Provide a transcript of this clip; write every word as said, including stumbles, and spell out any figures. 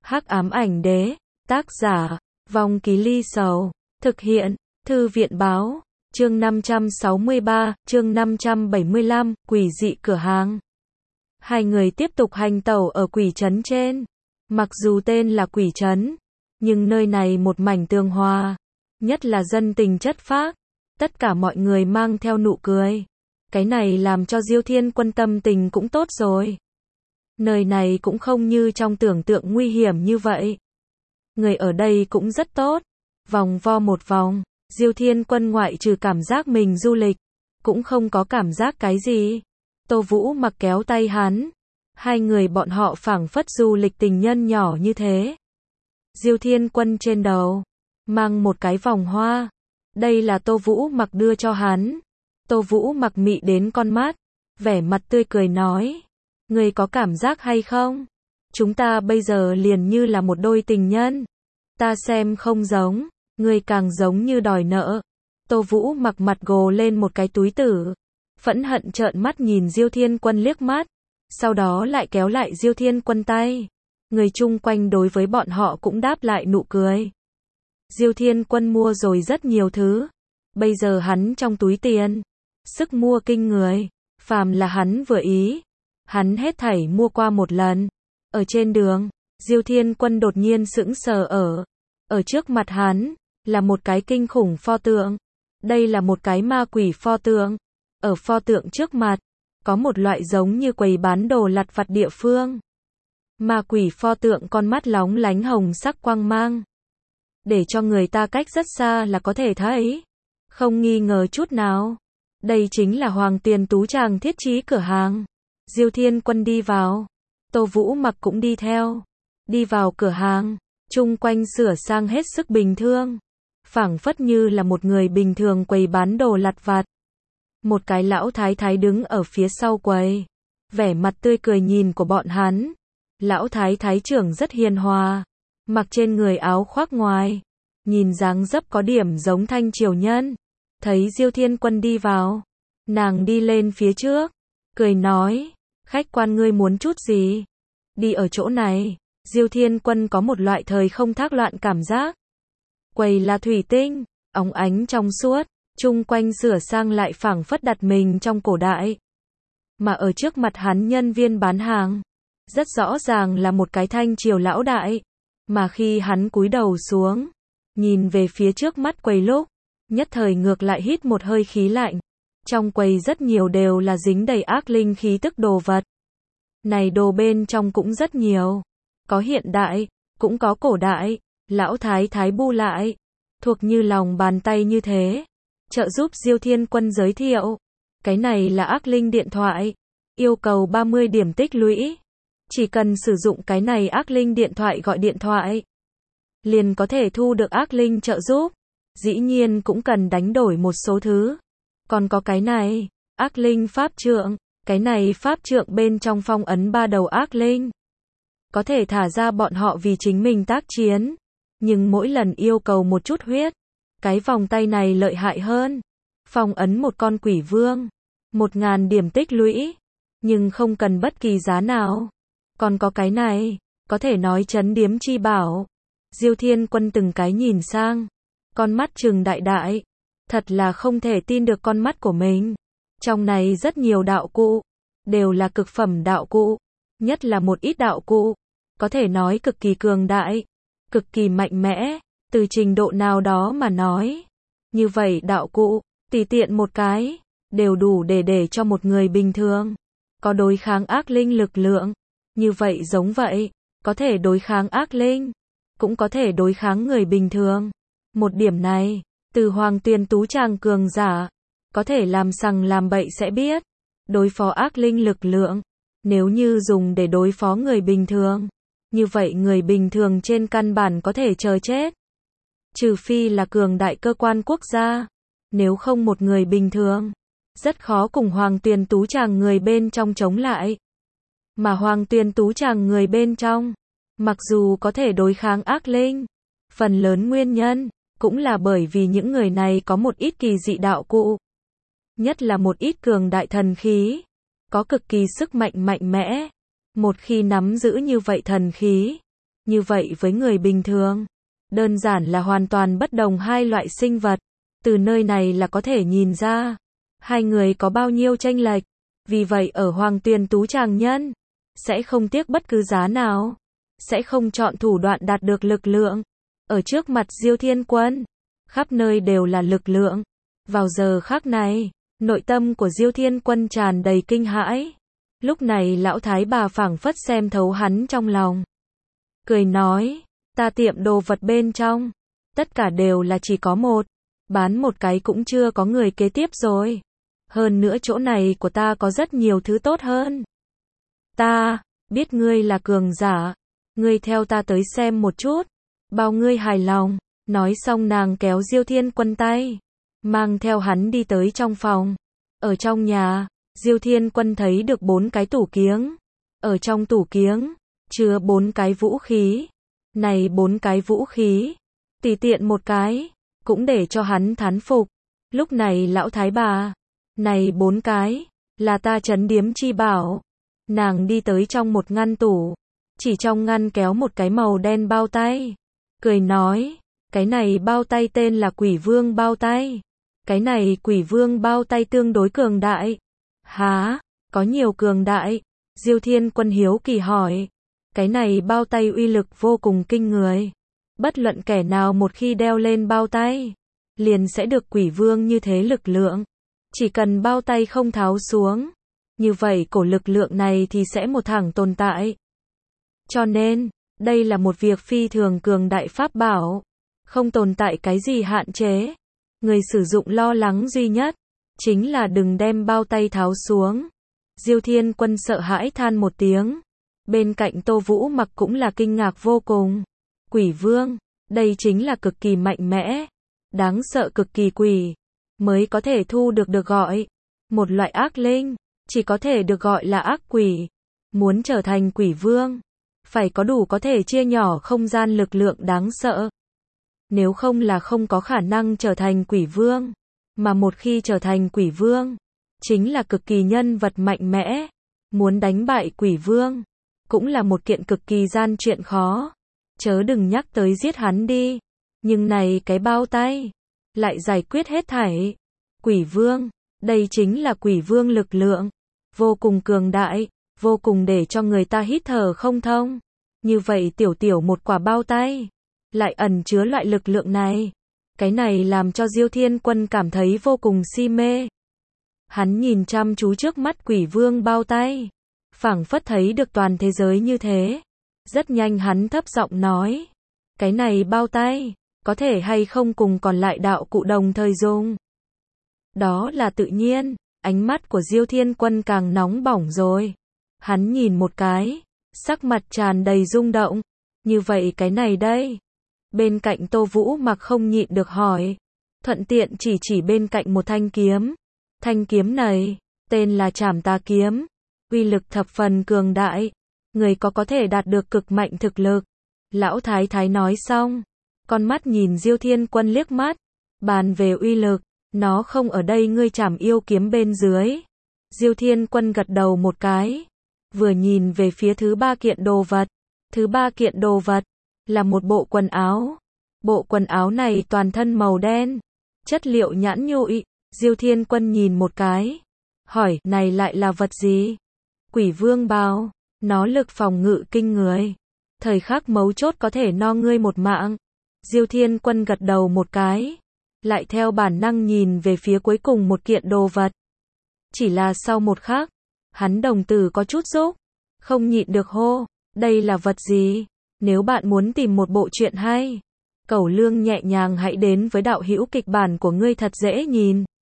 Hắc ám ảnh đế, tác giả, Vong Ký Ly Sầu, thực hiện, Thư viện báo, chương năm trăm sáu mươi ba, chương năm trăm bảy mươi lăm, quỷ dị cửa hàng. Hai người tiếp tục hành tẩu ở quỷ trấn trên. Mặc dù tên là quỷ trấn, nhưng nơi này một mảnh tường hòa, nhất là dân tình chất phác, tất cả mọi người mang theo nụ cười. Cái này làm cho Diêu Thiên Quân tâm tình cũng tốt rồi. Nơi này cũng không như trong tưởng tượng nguy hiểm như vậy. Người ở đây cũng rất tốt. Vòng vo một vòng, Diêu Thiên Quân ngoại trừ cảm giác mình du lịch, cũng không có cảm giác cái gì. Tô Vũ Mặc kéo tay hắn. Hai người bọn họ phảng phất du lịch tình nhân nhỏ như thế. Diêu Thiên Quân trên đầu mang một cái vòng hoa. Đây là Tô Vũ Mặc đưa cho hắn. Tô Vũ Mặc mị đến con mắt, vẻ mặt tươi cười nói: "Ngươi có cảm giác hay không? Chúng ta bây giờ liền như là một đôi tình nhân." "Ta xem không giống, ngươi càng giống như đòi nợ." Tô Vũ Mặc mặt gồ lên một cái túi tử, phẫn hận trợn mắt nhìn Diêu Thiên Quân liếc mắt, sau đó lại kéo lại Diêu Thiên Quân tay. Người chung quanh đối với bọn họ cũng đáp lại nụ cười. Diêu Thiên Quân mua rồi rất nhiều thứ. Bây giờ hắn trong túi tiền, sức mua kinh người, phàm là hắn vừa ý, hắn hết thảy mua qua một lần. Ở trên đường, Diêu Thiên Quân đột nhiên sững sờ ở. Ở trước mặt hắn, là một cái kinh khủng pho tượng. Đây là một cái ma quỷ pho tượng. Ở pho tượng trước mặt, có một loại giống như quầy bán đồ lặt vặt địa phương. Ma quỷ pho tượng con mắt lóng lánh hồng sắc quang mang, để cho người ta cách rất xa là có thể thấy. Không nghi ngờ chút nào, đây chính là Hoàng Tiền Tú Tràng thiết trí cửa hàng. Diêu Thiên Quân đi vào, Tô Vũ Mặc cũng đi theo. Đi vào cửa hàng, chung quanh sửa sang hết sức bình thường, phảng phất như là một người bình thường quầy bán đồ lặt vặt. Một cái lão thái thái đứng ở phía sau quầy, vẻ mặt tươi cười nhìn của bọn hắn. Lão thái thái trưởng rất hiền hòa, mặc trên người áo khoác ngoài, nhìn dáng dấp có điểm giống thanh triều nhân. Thấy Diêu Thiên Quân đi vào, nàng đi lên phía trước, cười nói: "Khách quan ngươi muốn chút gì?" Đi ở chỗ này, Diêu Thiên Quân có một loại thời không thác loạn cảm giác. Quầy là thủy tinh, óng ánh trong suốt, chung quanh sửa sang lại phảng phất đặt mình trong cổ đại. Mà ở trước mặt hắn nhân viên bán hàng, rất rõ ràng là một cái thanh triều lão đại. Mà khi hắn cúi đầu xuống, nhìn về phía trước mắt quầy lúc, nhất thời ngược lại hít một hơi khí lạnh. Trong quầy rất nhiều đều là dính đầy ác linh khí tức đồ vật. Này đồ bên trong cũng rất nhiều. Có hiện đại, cũng có cổ đại. Lão thái thái bu lại, thuộc như lòng bàn tay như thế. Trợ giúp Diêu Thiên Quân giới thiệu. Cái này là ác linh điện thoại. Yêu cầu ba mươi điểm tích lũy. Chỉ cần sử dụng cái này ác linh điện thoại gọi điện thoại, liền có thể thu được ác linh trợ giúp. Dĩ nhiên cũng cần đánh đổi một số thứ. Còn có cái này, ác linh pháp trượng. Cái này pháp trượng bên trong phong ấn ba đầu ác linh. Có thể thả ra bọn họ vì chính mình tác chiến. Nhưng mỗi lần yêu cầu một chút huyết. Cái vòng tay này lợi hại hơn. Phong ấn một con quỷ vương. Một ngàn điểm tích lũy. Nhưng không cần bất kỳ giá nào. Còn có cái này, có thể nói trấn điếm chi bảo. Diêu Thiên Quân từng cái nhìn sang, con mắt trừng đại đại, thật là không thể tin được con mắt của mình. Trong này rất nhiều đạo cụ, đều là cực phẩm đạo cụ, nhất là một ít đạo cụ, có thể nói cực kỳ cường đại, cực kỳ mạnh mẽ, từ trình độ nào đó mà nói. Như vậy đạo cụ, tùy tiện một cái, đều đủ để để cho một người bình thường có đối kháng ác linh lực lượng. Như vậy giống vậy, có thể đối kháng ác linh, cũng có thể đối kháng người bình thường. Một điểm này, từ Hoàng Tiền Tú Tràng cường giả, có thể làm sằng làm bậy sẽ biết. Đối phó ác linh lực lượng, nếu như dùng để đối phó người bình thường, như vậy người bình thường trên căn bản có thể chờ chết. Trừ phi là cường đại cơ quan quốc gia, nếu không một người bình thường, rất khó cùng Hoàng Tiền Tú Tràng người bên trong chống lại. Mà Hoàng Tiền Tú Tràng người bên trong, mặc dù có thể đối kháng ác linh, phần lớn nguyên nhân, cũng là bởi vì những người này có một ít kỳ dị đạo cụ. Nhất là một ít cường đại thần khí, có cực kỳ sức mạnh mạnh mẽ. Một khi nắm giữ như vậy thần khí, Như vậy với người bình thường, đơn giản là hoàn toàn bất đồng hai loại sinh vật. Từ nơi này là có thể nhìn ra, hai người có bao nhiêu chênh lệch. Vì vậy ở Hoàng Tuyền Tú Tràng Nhân, sẽ không tiếc bất cứ giá nào, sẽ không chọn thủ đoạn đạt được lực lượng. Ở trước mặt Diêu Thiên Quân, khắp nơi đều là lực lượng. Vào giờ khắc này, nội tâm của Diêu Thiên Quân tràn đầy kinh hãi. Lúc này lão thái bà phảng phất xem thấu hắn trong lòng. Cười nói, ta tiệm đồ vật bên trong, tất cả đều là chỉ có một, bán một cái cũng chưa có người kế tiếp rồi. Hơn nữa chỗ này của ta có rất nhiều thứ tốt hơn. Ta, biết ngươi là cường giả, ngươi theo ta tới xem một chút, bao ngươi hài lòng. Nói xong nàng kéo Diêu Thiên Quân tay, mang theo hắn đi tới trong phòng. Ở trong nhà, Diêu Thiên Quân thấy được bốn cái tủ kiếng. Ở trong tủ kiếng, chứa bốn cái vũ khí. Này bốn cái vũ khí, tùy tiện một cái, cũng để cho hắn thán phục. Lúc này lão thái bà, này bốn cái, là ta trấn điếm chi bảo. Nàng đi tới trong một ngăn tủ, chỉ trong ngăn kéo một cái màu đen bao tay. Cười nói, cái này bao tay tên là Quỷ Vương bao tay. Cái này Quỷ Vương bao tay tương đối cường đại. Hả, có nhiều cường đại? Diêu Thiên Quân hiếu kỳ hỏi. Cái này bao tay uy lực vô cùng kinh người. Bất luận kẻ nào một khi đeo lên bao tay, liền sẽ được Quỷ Vương như thế lực lượng. Chỉ cần bao tay không tháo xuống, như vậy cổ lực lượng này thì sẽ một thẳng tồn tại. Cho nên, đây là một việc phi thường cường đại pháp bảo, không tồn tại cái gì hạn chế. Người sử dụng lo lắng duy nhất, chính là đừng đem bao tay tháo xuống. Diêu Thiên Quân sợ hãi than một tiếng. Bên cạnh Tô Vũ Mặc cũng là kinh ngạc vô cùng. Quỷ Vương, đây chính là cực kỳ mạnh mẽ, đáng sợ cực kỳ quỷ, mới có thể thu được được gọi. Một loại ác linh, chỉ có thể được gọi là ác quỷ. Muốn trở thành Quỷ Vương, phải có đủ có thể chia nhỏ không gian lực lượng đáng sợ. Nếu không là không có khả năng trở thành Quỷ Vương. Mà một khi trở thành Quỷ Vương, chính là cực kỳ nhân vật mạnh mẽ. Muốn đánh bại Quỷ Vương, cũng là một kiện cực kỳ gian chuyện khó. Chớ đừng nhắc tới giết hắn đi. Nhưng này cái bao tay, lại giải quyết hết thảy. Quỷ Vương, đây chính là Quỷ Vương lực lượng. Vô cùng cường đại, vô cùng để cho người ta hít thở không thông. Như vậy tiểu tiểu một quả bao tay, lại ẩn chứa loại lực lượng này. Cái này làm cho Diêu Thiên Quân cảm thấy vô cùng si mê. Hắn nhìn chăm chú trước mắt Quỷ Vương bao tay, phảng phất thấy được toàn thế giới như thế. Rất nhanh hắn thấp giọng nói, cái này bao tay, có thể hay không cùng còn lại đạo cụ đồng thời dùng? Đó là tự nhiên. Ánh mắt của Diêu Thiên Quân càng nóng bỏng rồi. Hắn nhìn một cái, sắc mặt tràn đầy rung động. Như vậy cái này đây. Bên cạnh Tô Vũ Mặc không nhịn được hỏi. Thuận tiện chỉ chỉ bên cạnh một thanh kiếm. Thanh kiếm này, tên là Trảm Tà Kiếm. Uy lực thập phần cường đại. Người có có thể đạt được cực mạnh thực lực. Lão Thái Thái nói xong, con mắt nhìn Diêu Thiên Quân liếc mắt. Bàn về uy lực, nó không ở đây ngươi Trảm Yêu kiếm bên dưới. Diêu Thiên Quân gật đầu một cái, vừa nhìn về phía thứ ba kiện đồ vật. Thứ ba kiện đồ vật là một bộ quần áo. Bộ quần áo này toàn thân màu đen, chất liệu nhẵn nhụi. Diêu Thiên Quân nhìn một cái, hỏi, này lại là vật gì? Quỷ Vương bào, nó lực phòng ngự kinh người, thời khắc mấu chốt có thể no ngươi một mạng. Diêu Thiên Quân gật đầu một cái, lại theo bản năng nhìn về phía cuối cùng một kiện đồ vật. Chỉ là sau một khắc, hắn đồng tử có chút rúc, không nhịn được hô, đây là vật gì? Nếu bạn muốn tìm một bộ truyện hay, Cẩu Lương nhẹ nhàng hãy đến với đạo hữu kịch bản của ngươi thật dễ nhìn.